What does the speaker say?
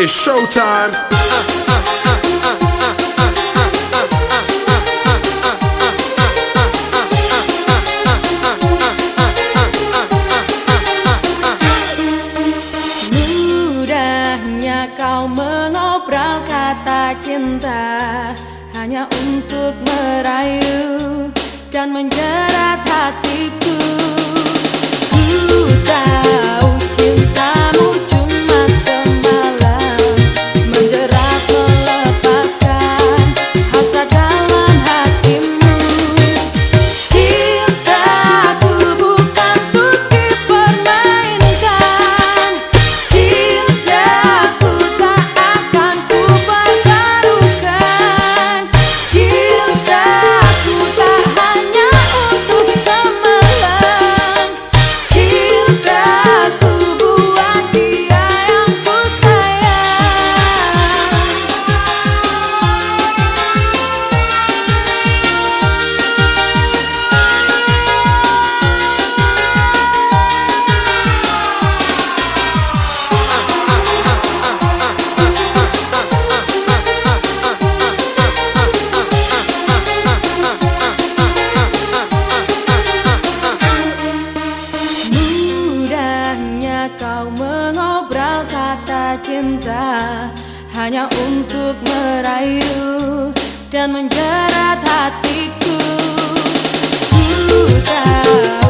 It's showtime. Mudahnya kau mengobrol kata cinta hanya untuk merayu dan menjerat hatiku. Ku tahu cintamu cuma semalam, menjerat melepaskan hasrat dalam hatimu. Cintaku bukan untuk dipermainkan, cintaku tak akan ku pertaruhkan. Cintaku tak hanya untuk semalam, cintaku buat dia yang ku sayang. Mudahnya kau mengobrol kata cinta hanya untuk merayu dan menjerat hatiku. Ku tahu